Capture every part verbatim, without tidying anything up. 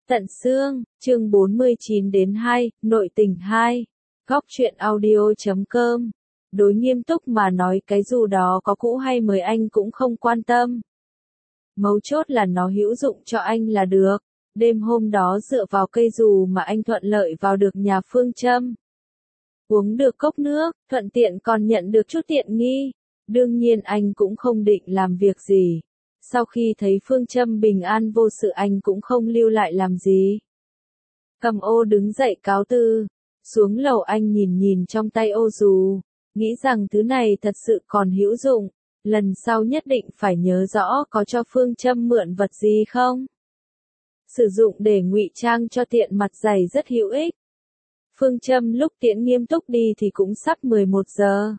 Tận xương, chương bốn mươi chín đến hai, nội tình hai. Góc truyện audio chấm com. Đối nghiêm túc mà nói cái dù đó có cũ hay mới anh cũng không quan tâm. Mấu chốt là nó hữu dụng cho anh là được. Đêm hôm đó dựa vào cây dù mà anh thuận lợi vào được nhà Phương Châm. Uống được cốc nước, thuận tiện còn nhận được chút tiện nghi. Đương nhiên anh cũng không định làm việc gì. Sau khi thấy Phương Châm bình an vô sự anh cũng không lưu lại làm gì. Cầm ô đứng dậy cáo từ. Xuống lầu anh nhìn nhìn trong tay ô dù. Nghĩ rằng thứ này thật sự còn hữu dụng. Lần sau nhất định phải nhớ rõ có cho Phương Châm mượn vật gì không. Sử dụng để ngụy trang cho tiện mặt dày rất hữu ích. Phương Châm lúc tiễn nghiêm túc đi thì cũng sắp mười một giờ.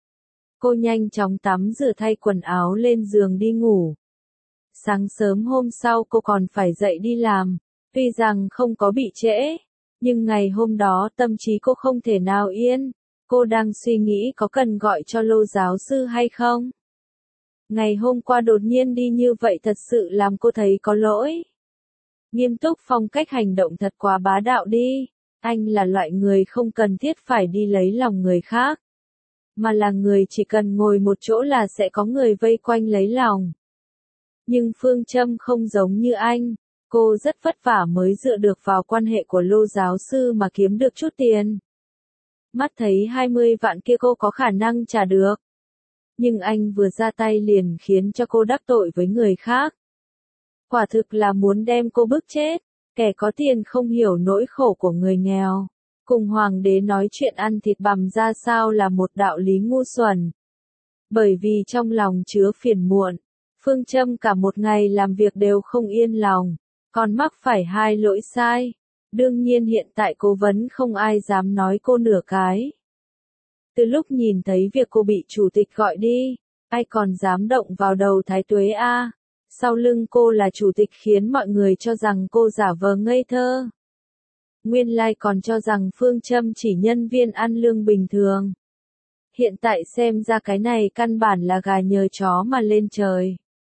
Cô nhanh chóng tắm rửa thay quần áo lên giường đi ngủ. Sáng sớm hôm sau cô còn phải dậy đi làm, tuy rằng không có bị trễ, nhưng ngày hôm đó tâm trí cô không thể nào yên, cô đang suy nghĩ có cần gọi cho Lô giáo sư hay không. Ngày hôm qua đột nhiên đi như vậy thật sự làm cô thấy có lỗi. Nghiêm túc phong cách hành động thật quá bá đạo đi, anh là loại người không cần thiết phải đi lấy lòng người khác, mà là người chỉ cần ngồi một chỗ là sẽ có người vây quanh lấy lòng. Nhưng Phương Châm không giống như anh, cô rất vất vả mới dựa được vào quan hệ của Lô giáo sư mà kiếm được chút tiền. Mắt thấy hai mươi vạn kia cô có khả năng trả được. Nhưng anh vừa ra tay liền khiến cho cô đắc tội với người khác. Quả thực là muốn đem cô bức chết, kẻ có tiền không hiểu nỗi khổ của người nghèo. Cùng hoàng đế nói chuyện ăn thịt bằm ra sao là một đạo lý ngu xuẩn. Bởi vì trong lòng chứa phiền muộn. Phương Châm cả một ngày làm việc đều không yên lòng, còn mắc phải hai lỗi sai. Đương nhiên hiện tại cố vấn không ai dám nói cô nửa cái. Từ lúc nhìn thấy việc cô bị chủ tịch gọi đi, ai còn dám động vào đầu Thái Tuế a? Sau lưng cô là chủ tịch khiến mọi người cho rằng cô giả vờ ngây thơ. Nguyên lai còn cho rằng Phương Châm chỉ nhân viên ăn lương bình thường. Hiện tại xem ra cái này căn bản là gà nhờ chó mà lên trời.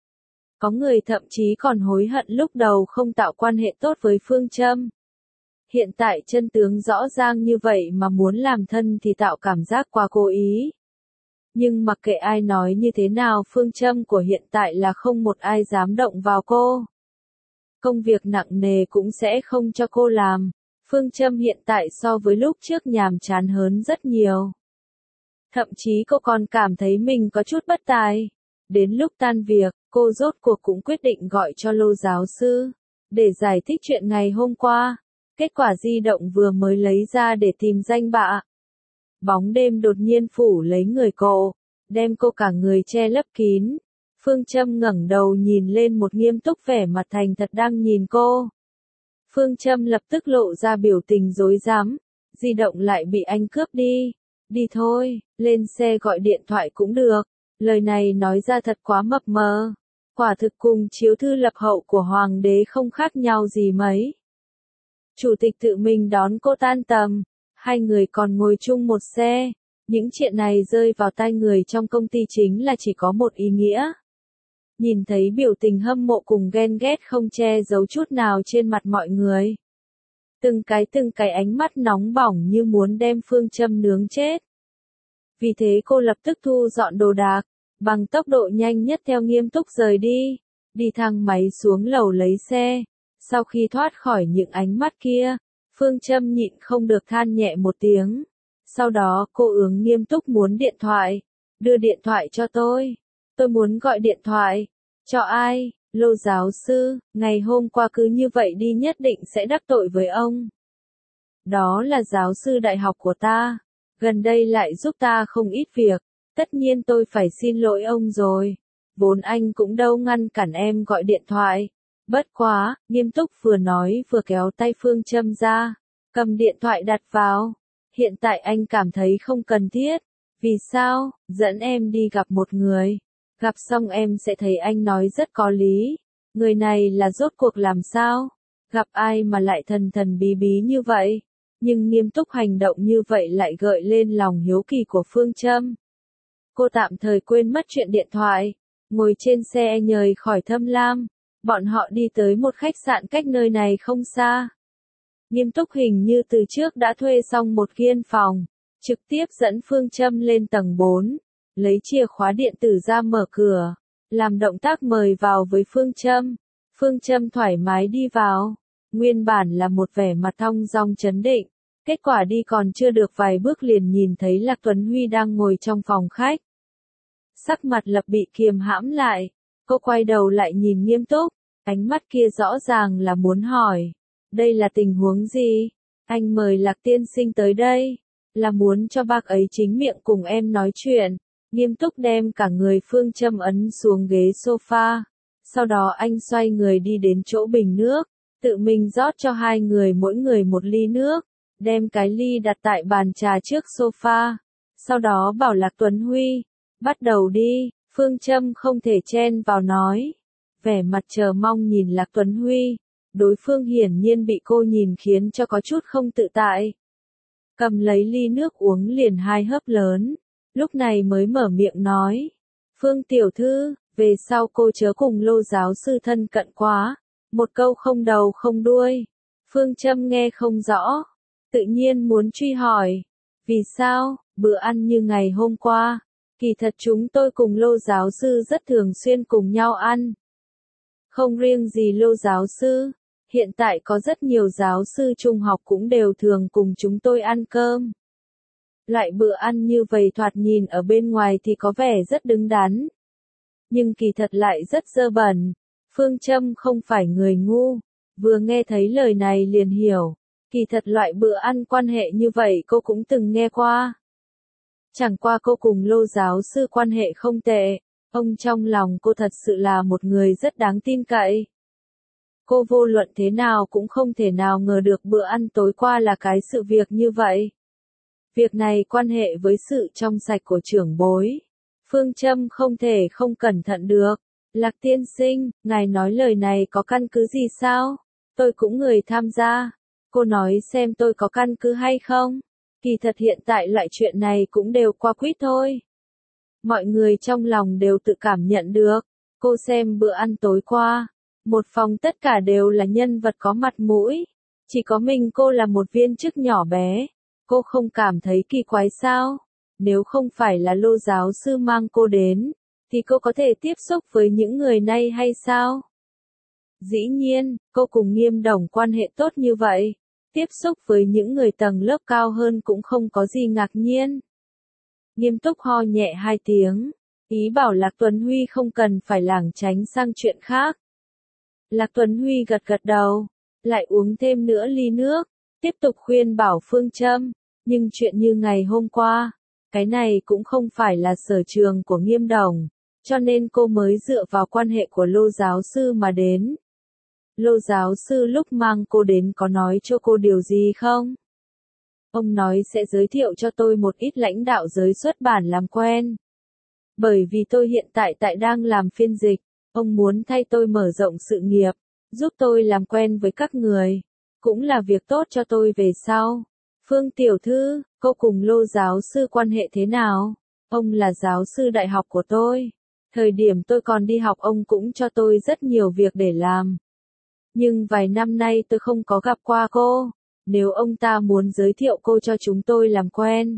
Có người thậm chí còn hối hận lúc đầu không tạo quan hệ tốt với Phương Châm. Hiện tại chân tướng rõ ràng như vậy mà muốn làm thân thì tạo cảm giác quá cố ý. Nhưng mặc kệ ai nói như thế nào Phương Châm của hiện tại là không một ai dám động vào cô. Công việc nặng nề cũng sẽ không cho cô làm. Phương Châm hiện tại so với lúc trước nhàm chán hơn rất nhiều. Thậm chí cô còn cảm thấy mình có chút bất tài. Đến lúc tan việc, cô rốt cuộc cũng quyết định gọi cho Lô giáo sư, để giải thích chuyện ngày hôm qua. Kết quả di động vừa mới lấy ra để tìm danh bạ. Bóng đêm đột nhiên phủ lấy người cô, đem cô cả người che lấp kín. Phương Châm ngẩng đầu nhìn lên một nghiêm túc vẻ mặt thành thật đang nhìn cô. Phương Châm lập tức lộ ra biểu tình rối rắm, di động lại bị anh cướp đi. Đi thôi, lên xe gọi điện thoại cũng được. Lời này nói ra thật quá mập mờ. Quả thực cùng chiếu thư lập hậu của hoàng đế không khác nhau gì mấy. Chủ tịch tự mình đón cô tan tầm. Hai người còn ngồi chung một xe. Những chuyện này rơi vào tai người trong công ty chính là chỉ có một ý nghĩa. Nhìn thấy biểu tình hâm mộ cùng ghen ghét không che giấu chút nào trên mặt mọi người. Từng cái từng cái ánh mắt nóng bỏng như muốn đem Phương Châm nướng chết. Vì thế cô lập tức thu dọn đồ đạc, bằng tốc độ nhanh nhất theo nghiêm túc rời đi, đi thang máy xuống lầu lấy xe. Sau khi thoát khỏi những ánh mắt kia, Phương Châm nhịn không được than nhẹ một tiếng. Sau đó cô ướng nghiêm túc muốn điện thoại, đưa điện thoại cho tôi. Tôi muốn gọi điện thoại. Cho ai? Lô giáo sư, ngày hôm qua cứ như vậy đi nhất định sẽ đắc tội với ông. Đó là giáo sư đại học của ta. Gần đây lại giúp ta không ít việc, tất nhiên tôi phải xin lỗi ông rồi. Vốn anh cũng đâu ngăn cản em gọi điện thoại. Bất quá, nghiêm túc vừa nói vừa kéo tay Phương Châm ra, cầm điện thoại đặt vào. Hiện tại anh cảm thấy không cần thiết. Vì sao? Dẫn em đi gặp một người. Gặp xong em sẽ thấy anh nói rất có lý. Người này là rốt cuộc làm sao? Gặp ai mà lại thần thần bí bí như vậy? Nhưng nghiêm túc hành động như vậy lại gợi lên lòng hiếu kỳ của Phương Châm. Cô tạm thời quên mất chuyện điện thoại, ngồi trên xe nhời khỏi Thâm Lam, Bọn họ đi tới một khách sạn cách nơi này không xa. Nghiêm Túc hình như từ trước đã thuê xong một kiên phòng, trực tiếp dẫn Phương Châm lên tầng bốn, lấy chìa khóa điện tử ra mở cửa, làm động tác mời vào với Phương Châm. Phương Châm thoải mái đi vào, nguyên bản là một vẻ mặt thong dong trấn định, kết quả đi còn chưa được vài bước liền nhìn thấy Lạc Tuấn Huy đang ngồi trong phòng khách. Sắc mặt lập bị kiềm hãm lại, cô quay đầu lại nhìn Nghiêm Túc, ánh mắt kia rõ ràng là muốn hỏi, đây là tình huống gì? Anh mời Lạc tiên sinh tới đây, là muốn cho bác ấy chính miệng cùng em nói chuyện. Nghiêm Túc đem cả người Phương Châm ấn xuống ghế sofa, sau đó anh xoay người đi đến chỗ bình nước, tự mình rót cho hai người mỗi người một ly nước, đem cái ly đặt tại bàn trà trước sofa, sau đó bảo Lạc Tuấn Huy, bắt đầu đi. Phương Châm không thể chen vào nói, vẻ mặt chờ mong nhìn Lạc Tuấn Huy, đối phương hiển nhiên bị cô nhìn khiến cho có chút không tự tại. Cầm lấy ly nước uống liền hai hớp lớn, lúc này mới mở miệng nói, Phương tiểu thư, về sau cô chớ cùng Lô giáo sư thân cận quá, một câu không đầu không đuôi. Phương Châm nghe không rõ, tự nhiên muốn truy hỏi, vì sao, bữa ăn như ngày hôm qua, kỳ thật chúng tôi cùng Lô giáo sư rất thường xuyên cùng nhau ăn. Không riêng gì Lô giáo sư, hiện tại có rất nhiều giáo sư trung học cũng đều thường cùng chúng tôi ăn cơm. Loại bữa ăn như vậy thoạt nhìn ở bên ngoài thì có vẻ rất đứng đắn, nhưng kỳ thật lại rất dơ bẩn. Phương Châm không phải người ngu, vừa nghe thấy lời này liền hiểu, kỳ thật loại bữa ăn quan hệ như vậy cô cũng từng nghe qua. Chẳng qua cô cùng Lô giáo sư quan hệ không tệ, ông trong lòng cô thật sự là một người rất đáng tin cậy. Cô vô luận thế nào cũng không thể nào ngờ được bữa ăn tối qua là cái sự việc như vậy. Việc này quan hệ với sự trong sạch của trưởng bối. Phương Châm không thể không cẩn thận được. Lạc tiên sinh, ngài nói lời này có căn cứ gì sao? Tôi cũng người tham gia. Cô nói xem tôi có căn cứ hay không? Kỳ thật hiện tại loại chuyện này cũng đều qua quýt thôi. Mọi người trong lòng đều tự cảm nhận được. Cô xem bữa ăn tối qua. Một phòng tất cả đều là nhân vật có mặt mũi. Chỉ có mình cô là một viên chức nhỏ bé. Cô không cảm thấy kỳ quái sao? Nếu không phải là Lô giáo sư mang cô đến, thì cô có thể tiếp xúc với những người này hay sao? Dĩ nhiên, cô cùng Nghiêm Đồng quan hệ tốt như vậy. Tiếp xúc với những người tầng lớp cao hơn cũng không có gì ngạc nhiên. Nghiêm Túc ho nhẹ hai tiếng, ý bảo Lạc Tuấn Huy không cần phải lảng tránh sang chuyện khác. Lạc Tuấn Huy gật gật đầu, lại uống thêm nữa ly nước, tiếp tục khuyên bảo Phương Châm, nhưng chuyện như ngày hôm qua, cái này cũng không phải là sở trường của Nghiêm Đồng, cho nên cô mới dựa vào quan hệ của Lô giáo sư mà đến. Lô giáo sư lúc mang cô đến có nói cho cô điều gì không? Ông nói sẽ giới thiệu cho tôi một ít lãnh đạo giới xuất bản làm quen. Bởi vì tôi hiện tại tại đang làm phiên dịch, ông muốn thay tôi mở rộng sự nghiệp, giúp tôi làm quen với các người, cũng là việc tốt cho tôi về sau. Phương tiểu thư, cô cùng Lô giáo sư quan hệ thế nào? Ông là giáo sư đại học của tôi. Thời điểm tôi còn đi học ông cũng cho tôi rất nhiều việc để làm. Nhưng vài năm nay tôi không có gặp qua cô. Nếu ông ta muốn giới thiệu cô cho chúng tôi làm quen,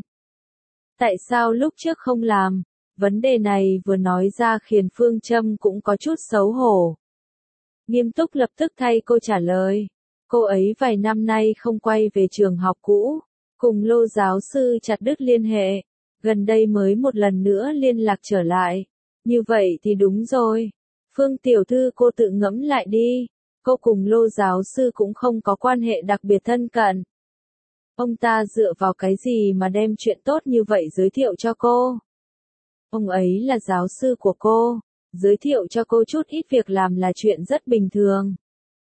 tại sao lúc trước không làm? Vấn đề này vừa nói ra khiến Phương Châm cũng có chút xấu hổ. Nghiêm Túc lập tức thay cô trả lời. Cô ấy vài năm nay không quay về trường học cũ, cùng Lô giáo sư chặt đứt liên hệ, gần đây mới một lần nữa liên lạc trở lại. Như vậy thì đúng rồi. Phương tiểu thư cô tự ngẫm lại đi, cô cùng Lô giáo sư cũng không có quan hệ đặc biệt thân cận. Ông ta dựa vào cái gì mà đem chuyện tốt như vậy giới thiệu cho cô? Ông ấy là giáo sư của cô, giới thiệu cho cô chút ít việc làm là chuyện rất bình thường.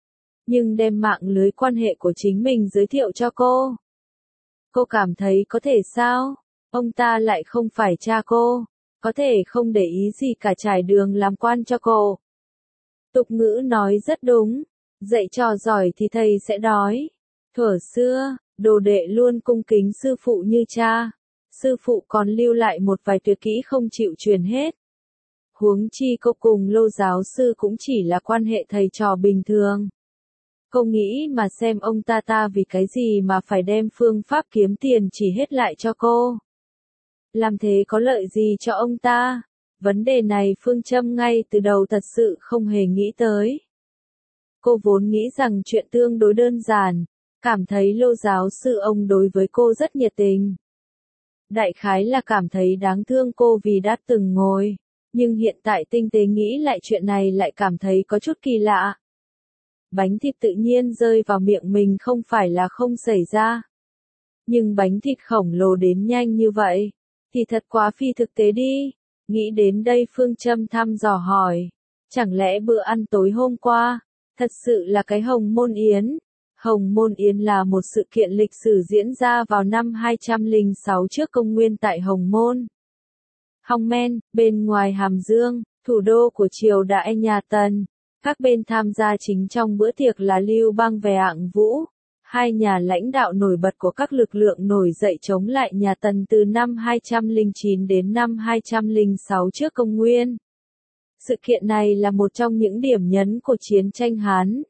Nhưng đem mạng lưới quan hệ của chính mình giới thiệu cho cô, cô cảm thấy có thể sao? Ông ta lại không phải cha cô, có thể không để ý gì cả trải đường làm quan cho cô. Tục ngữ nói rất đúng, dạy trò giỏi thì thầy sẽ đói. Thuở xưa, đồ đệ luôn cung kính sư phụ như cha, sư phụ còn lưu lại một vài tuyệt kỹ không chịu truyền hết. Huống chi cô cùng Lô giáo sư cũng chỉ là quan hệ thầy trò bình thường. Cô nghĩ mà xem ông ta ta vì cái gì mà phải đem phương pháp kiếm tiền chỉ hết lại cho cô. Làm thế có lợi gì cho ông ta? Vấn đề này Phương Châm ngay từ đầu thật sự không hề nghĩ tới. Cô vốn nghĩ rằng chuyện tương đối đơn giản, cảm thấy Lô giáo sư ông đối với cô rất nhiệt tình. Đại khái là cảm thấy đáng thương cô vì đã từng ngồi, nhưng hiện tại tinh tế nghĩ lại chuyện này lại cảm thấy có chút kỳ lạ. Bánh thịt tự nhiên rơi vào miệng mình không phải là không xảy ra. Nhưng bánh thịt khổng lồ đến nhanh như vậy, thì thật quá phi thực tế đi. Nghĩ đến đây Phương Châm thăm dò hỏi, chẳng lẽ bữa ăn tối hôm qua, thật sự là cái Hồng Môn Yến? Hồng Môn Yến là một sự kiện lịch sử diễn ra vào năm hai trăm lẻ sáu trước công nguyên tại Hồng Môn. Hong Men, bên ngoài Hàm Dương, thủ đô của triều đại nhà Tần. Các bên tham gia chính trong bữa tiệc là Lưu Bang và Hạng Vũ, hai nhà lãnh đạo nổi bật của các lực lượng nổi dậy chống lại nhà Tần từ năm hai trăm lẻ chín đến năm hai trăm lẻ sáu trước công nguyên. Sự kiện này là một trong những điểm nhấn của chiến tranh Hán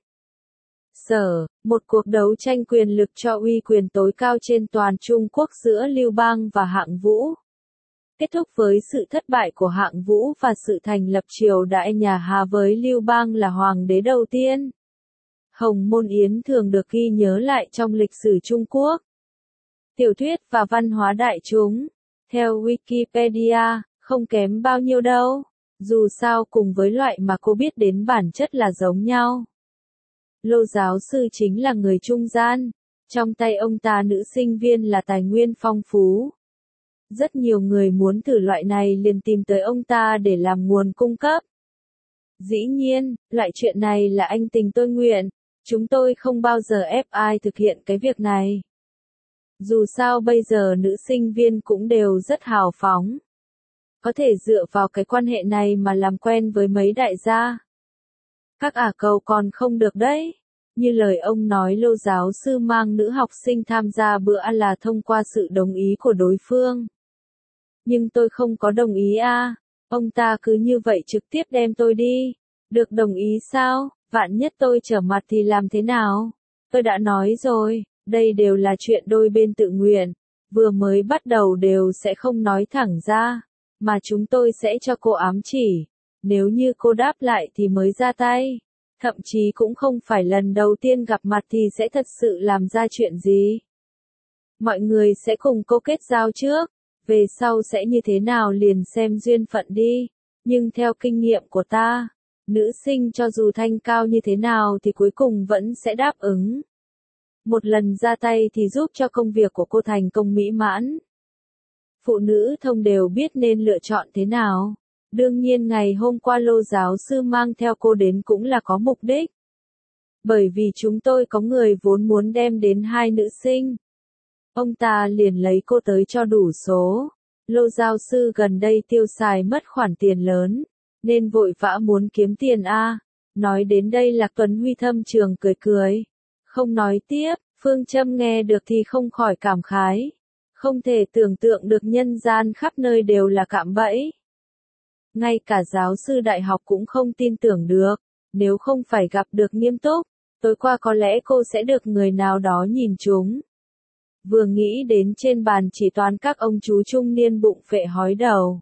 Sở, một cuộc đấu tranh quyền lực cho uy quyền tối cao trên toàn Trung Quốc giữa Lưu Bang và Hạng Vũ. Kết thúc với sự thất bại của Hạng Vũ và sự thành lập triều đại nhà Hà với Lưu Bang là hoàng đế đầu tiên. Hồng Môn Yến thường được ghi nhớ lại trong lịch sử Trung Quốc. Tiểu thuyết và văn hóa đại chúng, theo Wikipedia, không kém bao nhiêu đâu, dù sao cùng với loại mà cô biết đến bản chất là giống nhau. Lô giáo sư chính là người trung gian, trong tay ông ta nữ sinh viên là tài nguyên phong phú. Rất nhiều người muốn thử loại này liền tìm tới ông ta để làm nguồn cung cấp. Dĩ nhiên, loại chuyện này là anh tình tôi nguyện, chúng tôi không bao giờ ép ai thực hiện cái việc này. Dù sao bây giờ nữ sinh viên cũng đều rất hào phóng. Có thể dựa vào cái quan hệ này mà làm quen với mấy đại gia. Các ả cầu còn không được đấy. Như lời ông nói Lô giáo sư mang nữ học sinh tham gia bữa ăn là thông qua sự đồng ý của đối phương. Nhưng tôi không có đồng ý à, ông ta cứ như vậy trực tiếp đem tôi đi. Được đồng ý sao, vạn nhất tôi trở mặt thì làm thế nào? Tôi đã nói rồi, đây đều là chuyện đôi bên tự nguyện, vừa mới bắt đầu đều sẽ không nói thẳng ra, mà chúng tôi sẽ cho cô ám chỉ, nếu như cô đáp lại thì mới ra tay. Thậm chí cũng không phải lần đầu tiên gặp mặt thì sẽ thật sự làm ra chuyện gì. Mọi người sẽ cùng cô kết giao trước, về sau sẽ như thế nào liền xem duyên phận đi, nhưng theo kinh nghiệm của ta, nữ sinh cho dù thanh cao như thế nào thì cuối cùng vẫn sẽ đáp ứng. Một lần ra tay thì giúp cho công việc của cô thành công mỹ mãn. Phụ nữ thông đều biết nên lựa chọn thế nào. Đương nhiên ngày hôm qua Lô giáo sư mang theo cô đến cũng là có mục đích. Bởi vì chúng tôi có người vốn muốn đem đến hai nữ sinh. Ông ta liền lấy cô tới cho đủ số. Lô giáo sư gần đây tiêu xài mất khoản tiền lớn, nên vội vã muốn kiếm tiền a. Nói đến đây Lạc Tuấn Huy thâm trường cười cười. Không nói tiếp, Phương Châm nghe được thì không khỏi cảm khái. Không thể tưởng tượng được nhân gian khắp nơi đều là cạm bẫy. Ngay cả giáo sư đại học cũng không tin tưởng được, nếu không phải gặp được Nghiêm Túc, tối qua có lẽ cô sẽ được người nào đó nhìn trúng. Vừa nghĩ đến trên bàn chỉ toàn các ông chú trung niên bụng phệ hói đầu.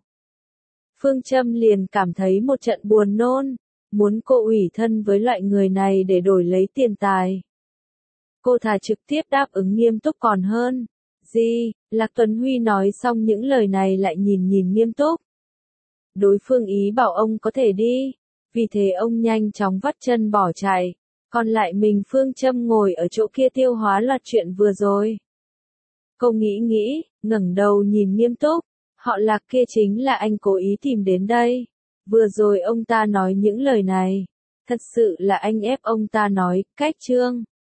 Phương Châm liền cảm thấy một trận buồn nôn, muốn cô ủy thân với loại người này để đổi lấy tiền tài. Cô thà trực tiếp đáp ứng Nghiêm Túc còn hơn. Gì? Lạc Tuấn Huy nói xong những lời này lại nhìn nhìn Nghiêm Túc. Đối phương ý bảo ông có thể đi, vì thế ông nhanh chóng vắt chân bỏ chạy, còn lại mình Phương Châm ngồi ở chỗ kia tiêu hóa loạt chuyện vừa rồi. Cô nghĩ nghĩ, ngẩng đầu nhìn Nghiêm Túc, họ Lạc kia chính là anh cố ý tìm đến đây. Vừa rồi ông ta nói những lời này, thật sự là anh ép ông ta nói, cách chương.